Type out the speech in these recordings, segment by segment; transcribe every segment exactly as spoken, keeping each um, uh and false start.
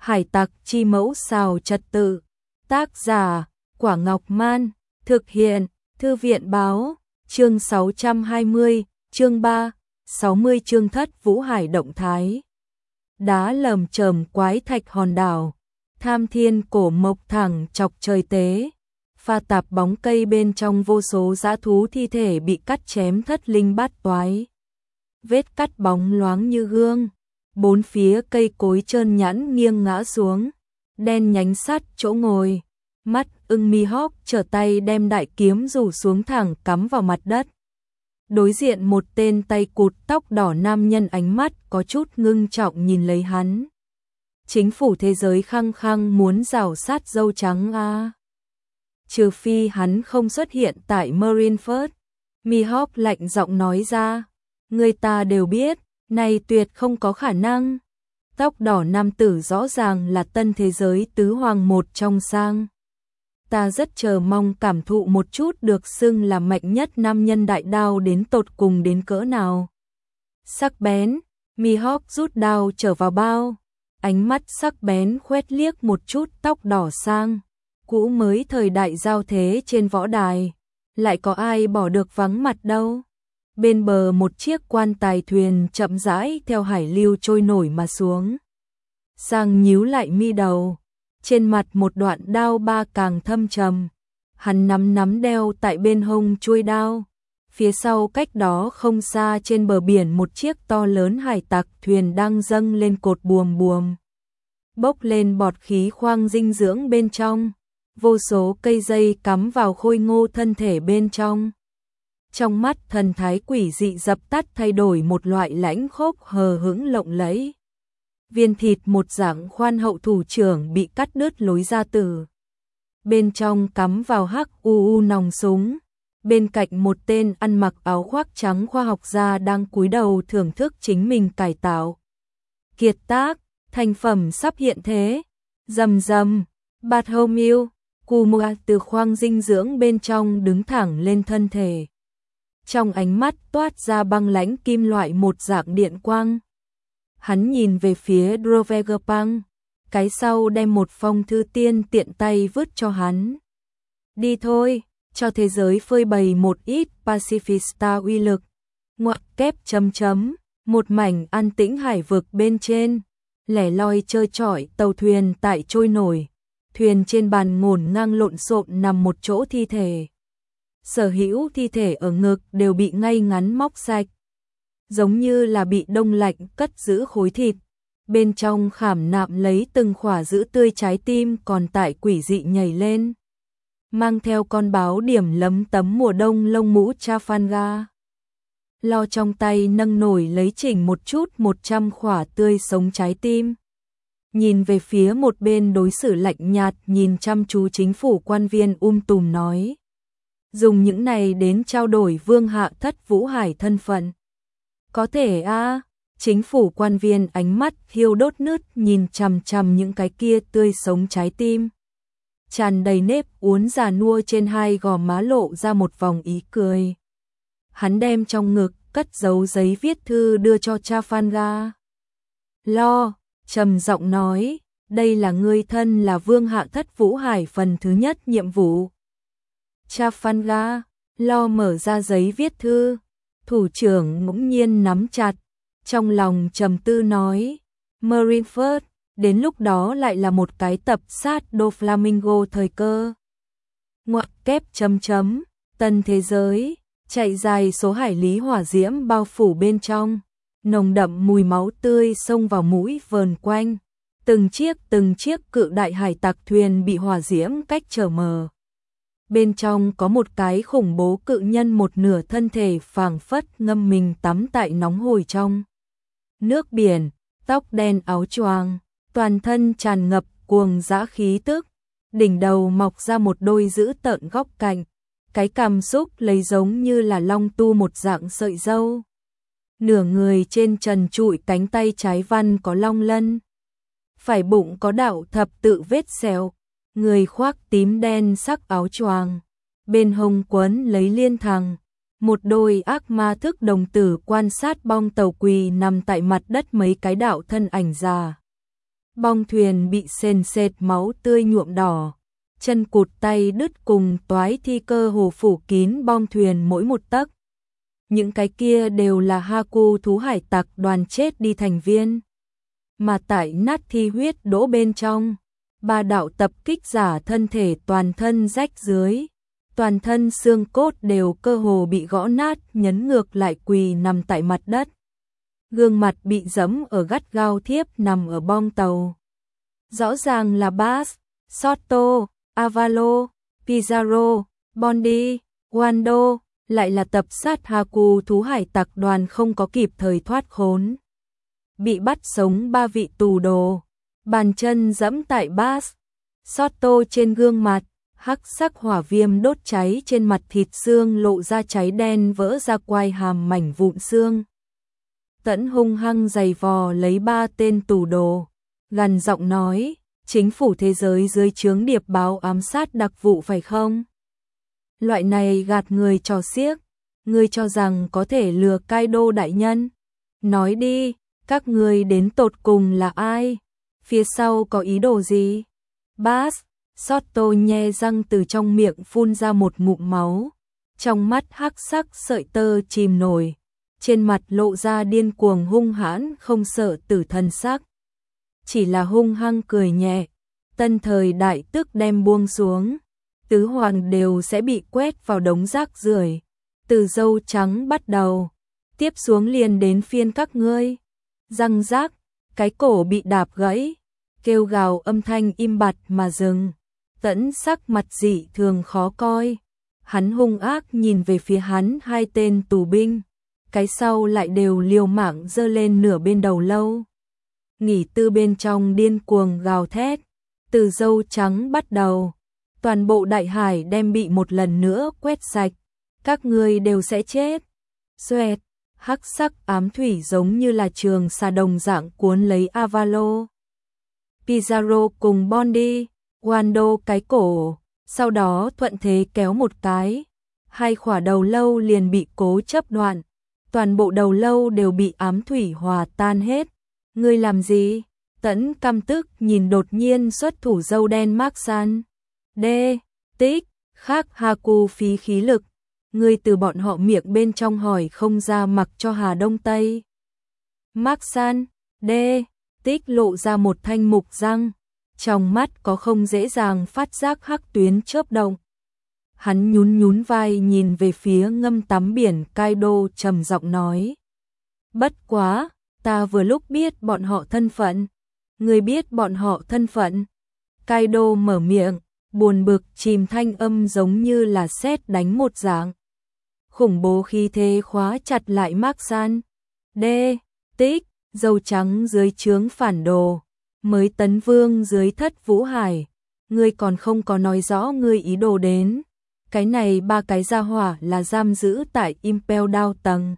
Hải tặc chi mẫu xào trật tự. Tác giả Quả Ngọc Man. Thực hiện Thư viện Báo. Chương sáu trăm hai mươi, chương ba, sáu mươi chương Thất Vũ Hải động thái. Đá lởm chởm quái thạch hòn đảo. Tham thiên cổ mộc thẳng chọc trời tế. Pha tạp bóng cây bên trong vô số dã thú thi thể bị cắt chém thất linh bát toái. Vết cắt bóng loáng như gương. Bốn phía cây cối trơn nhẵn nghiêng ngã xuống. Đen nhánh sắt chỗ ngồi. Mắt ưng Mihawk trở tay đem đại kiếm rủ xuống thẳng cắm vào mặt đất. Đối diện một tên tay cụt tóc đỏ nam nhân ánh mắt có chút ngưng trọng nhìn lấy hắn. Chính phủ thế giới khăng khăng muốn rào sát dâu trắng a. À. Trừ phi hắn không xuất hiện tại Marineford. Mihawk lạnh giọng nói ra. Người ta đều biết, này tuyệt không có khả năng. Tóc đỏ nam tử rõ ràng là tân thế giới tứ hoàng một trong sang. Ta rất chờ mong cảm thụ một chút được xưng là mạnh nhất nam nhân đại đao đến tột cùng đến cỡ nào. Sắc bén, Mihawk rút đao trở vào bao. Ánh mắt sắc bén khoét liếc một chút tóc đỏ sang. Cũ mới thời đại giao thế trên võ đài. Lại có ai bỏ được vắng mặt đâu. Bên bờ một chiếc quan tài thuyền chậm rãi theo hải lưu trôi nổi mà xuống. Sang nhíu lại mi đầu. Trên mặt một đoạn đao ba càng thâm trầm. Hắn nắm nắm đeo tại bên hông chuôi đao. Phía sau cách đó không xa trên bờ biển một chiếc to lớn hải tặc thuyền đang dâng lên cột buồm buồm. Bốc lên bọt khí khoang dinh dưỡng bên trong. Vô số cây dây cắm vào khôi ngô thân thể bên trong. Trong mắt thần thái quỷ dị dập tắt thay đổi một loại lãnh khốc hờ hững lộng lẫy. Viên thịt một dạng khoan hậu thủ trưởng bị cắt đứt lối ra tử. Bên trong cắm vào hắc u u nòng súng. Bên cạnh một tên ăn mặc áo khoác trắng khoa học gia đang cúi đầu thưởng thức chính mình cải tạo. Kiệt tác, thành phẩm sắp hiện thế. Rầm rầm, Bartholomew, Kumua từ khoang dinh dưỡng bên trong đứng thẳng lên thân thể. Trong ánh mắt toát ra băng lãnh kim loại một dạng điện quang. Hắn nhìn về phía Drovegapunk, cái sau đem một phong thư tiên tiện tay vứt cho hắn. Đi thôi, cho thế giới phơi bày một ít Pacifista uy lực. Ngoặc kép chấm chấm, một mảnh an tĩnh hải vực bên trên, lẻ loi trơ trọi tàu thuyền tại trôi nổi. Thuyền trên bàn ngổn ngang lộn xộn nằm một chỗ thi thể. Sở hữu thi thể ở ngực đều bị ngay ngắn móc sạch. Giống như là bị đông lạnh cất giữ khối thịt. Bên trong khảm nạm lấy từng khỏa giữ tươi trái tim còn tại quỷ dị nhảy lên. Mang theo con báo điểm lấm tấm mùa đông lông mũ Trafalgar. Lo trong tay nâng nổi lấy chỉnh một chút một trăm khỏa tươi sống trái tim. Nhìn về phía một bên đối xử lạnh nhạt nhìn chăm chú chính phủ quan viên um tùm nói. Dùng những này đến trao đổi vương hạ Thất Vũ Hải thân phận. Có thể a à, chính phủ quan viên ánh mắt thiêu đốt nứt nhìn chằm chằm những cái kia tươi sống trái tim. Tràn đầy nếp uốn già nua trên hai gò má lộ ra một vòng ý cười. Hắn đem trong ngực cất giấu giấy viết thư đưa cho Trafalgar. Lo, trầm giọng nói, đây là ngươi thân là vương hạ Thất Vũ Hải phần thứ nhất nhiệm vụ. Trafalgar, Lo mở ra giấy viết thư. Thủ trưởng ngẫu nhiên nắm chặt, trong lòng trầm tư nói, Marineford, đến lúc đó lại là một cái tập sát Doflamingo thời cơ. Ngoặc kép chấm chấm, tân thế giới, chạy dài số hải lý hỏa diễm bao phủ bên trong, nồng đậm mùi máu tươi xông vào mũi vờn quanh, từng chiếc từng chiếc cự đại hải tặc thuyền bị hỏa diễm cách trở mờ. Bên trong có một cái khủng bố cự nhân một nửa thân thể phảng phất ngâm mình tắm tại nóng hổi trong nước biển, tóc đen áo choàng, toàn thân tràn ngập cuồng dã khí tức, đỉnh đầu mọc ra một đôi dữ tợn góc cạnh, cái cằm xúc lấy giống như là long tu một dạng sợi râu. Nửa người trên trần trụi cánh tay trái văn có long lân, phải bụng có đạo thập tự vết sẹo. Người khoác tím đen sắc áo choàng, bên hông quấn lấy liên thằng, một đôi ác ma thức đồng tử quan sát bong tàu quỳ nằm tại mặt đất mấy cái đạo thân ảnh già. bong thuyền bị sền sệt máu tươi nhuộm đỏ, chân cụt tay đứt cùng toái thi cơ hồ phủ kín bong thuyền mỗi một tấc. Những cái kia đều là Haku thú hải tặc đoàn chết đi thành viên. Mà tại nát thi huyết đỗ bên trong, ba đạo tập kích giả thân thể toàn thân rách dưới, toàn thân xương cốt đều cơ hồ bị gõ nát, nhấn ngược lại quỳ nằm tại mặt đất. Gương mặt bị giẫm ở gắt gao thiếp nằm ở bong tàu. Rõ ràng là Bass, Sotto, Avalo, Pizarro, Bondi, Wando, lại là tập sát Haku thú hải tặc đoàn không có kịp thời thoát khốn. Bị bắt sống ba vị tù đồ, bàn chân giẫm tại Bass, Sotto trên gương mặt, hắc sắc hỏa viêm đốt cháy trên mặt, thịt xương lộ ra cháy đen vỡ ra quai hàm mảnh vụn xương. Tẫn hung hăng giày vò lấy ba tên tù đồ, gằn giọng nói, chính phủ thế giới dưới trướng điệp báo ám sát đặc vụ phải không? Loại này gạt người trò xiếc, ngươi cho rằng có thể lừa Kaido đại nhân? Nói đi, các ngươi đến tột cùng là ai? Phía sau có ý đồ gì? Bass, Sotto nhe răng từ trong miệng phun ra một ngụm máu, trong mắt hắc sắc sợi tơ chìm nổi, trên mặt lộ ra điên cuồng hung hãn không sợ tử thần sắc. Chỉ là hung hăng cười nhẹ, tân thời đại tức đem buông xuống, tứ hoàng đều sẽ bị quét vào đống rác rưởi, từ dâu trắng bắt đầu, tiếp xuống liền đến phiên các ngươi. Răng rác, cái cổ bị đạp gãy, kêu gào âm thanh im bặt mà dừng. Tẫn sắc mặt dị thường khó coi, hắn hung ác nhìn về phía hắn hai tên tù binh, cái sau lại đều liều mạng giơ lên nửa bên đầu lâu. Nghỉ tư bên trong điên cuồng gào thét, từ dâu trắng bắt đầu, toàn bộ đại hải đem bị một lần nữa quét sạch, các ngươi đều sẽ chết. Xoẹt, hắc sắc ám thủy giống như là trường xà đồng dạng cuốn lấy Avalo, Pizarro cùng Bondi, Wando cái cổ, sau đó thuận thế kéo một cái, hai khỏa đầu lâu liền bị cố chấp đoạn, toàn bộ đầu lâu đều bị ám thủy hòa tan hết. Ngươi làm gì? Tẫn căm tức nhìn đột nhiên xuất thủ dâu đen Mark-san. D. Tích, khác Haku phí khí lực, ngươi từ bọn họ miệng bên trong hỏi không ra mặc cho Hà Đông Tây. Mark-san, D. Tích lộ ra một thanh mục răng, trong mắt có không dễ dàng phát giác hắc tuyến chớp động. Hắn nhún nhún vai nhìn về phía ngâm tắm biển Kaido trầm giọng nói. Bất quá, ta vừa lúc biết bọn họ thân phận. Ngươi biết bọn họ thân phận? Kaido mở miệng, buồn bực chìm thanh âm giống như là sét đánh một dạng. Khủng bố khí thế khóa chặt lại Mark-san. D. Tích, dâu trắng dưới trướng phản đồ, mới tấn vương dưới thất vũ hải, ngươi còn không có nói rõ ngươi ý đồ đến. Cái này ba cái gia hỏa là giam giữ tại Impel Down tầng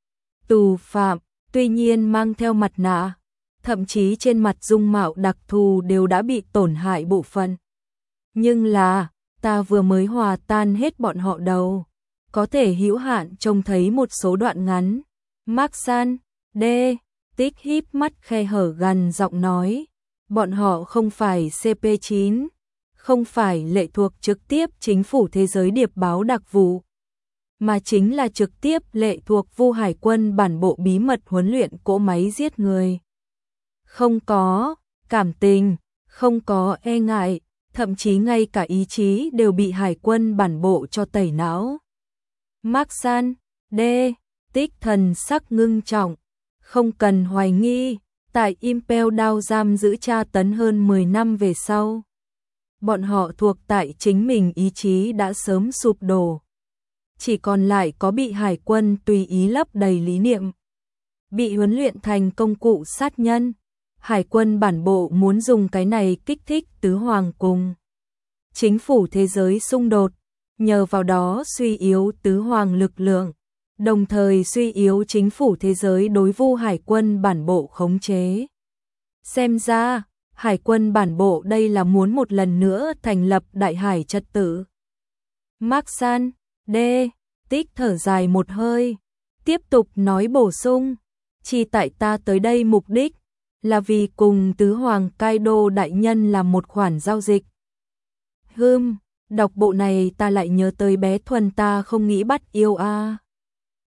tù phạm, tuy nhiên mang theo mặt nạ, thậm chí trên mặt dung mạo đặc thù đều đã bị tổn hại bộ phận. Nhưng là, ta vừa mới hòa tan hết bọn họ đầu, có thể hữu hạn trông thấy một số đoạn ngắn. Mark-san, D. Tích híp mắt khe hở gần giọng nói, bọn họ không phải C P chín, không phải lệ thuộc trực tiếp chính phủ thế giới điệp báo đặc vụ, mà chính là trực tiếp lệ thuộc Vu Hải quân bản bộ bí mật huấn luyện cỗ máy giết người. Không có cảm tình, không có e ngại, thậm chí ngay cả ý chí đều bị Hải quân bản bộ cho tẩy não. Mark-san, D. Tích thần sắc ngưng trọng, không cần hoài nghi, tại Impel Down giam giữ tra tấn hơn mười năm về sau, bọn họ thuộc tại chính mình ý chí đã sớm sụp đổ. Chỉ còn lại có bị Hải quân tùy ý lấp đầy lý niệm, bị huấn luyện thành công cụ sát nhân. Hải quân bản bộ muốn dùng cái này kích thích tứ hoàng cùng chính phủ thế giới xung đột, nhờ vào đó suy yếu tứ hoàng lực lượng, đồng thời suy yếu chính phủ thế giới đối Vu Hải quân bản bộ khống chế. Xem ra, Hải quân bản bộ đây là muốn một lần nữa thành lập đại hải trật tự. Mark-san, D. Tích thở dài một hơi, tiếp tục nói bổ sung, chỉ tại ta tới đây mục đích, là vì cùng tứ hoàng Kaido đại nhân làm một khoản giao dịch. Hừm, đọc bộ này ta lại nhớ tới bé Thuần ta không nghĩ bắt yêu a. À.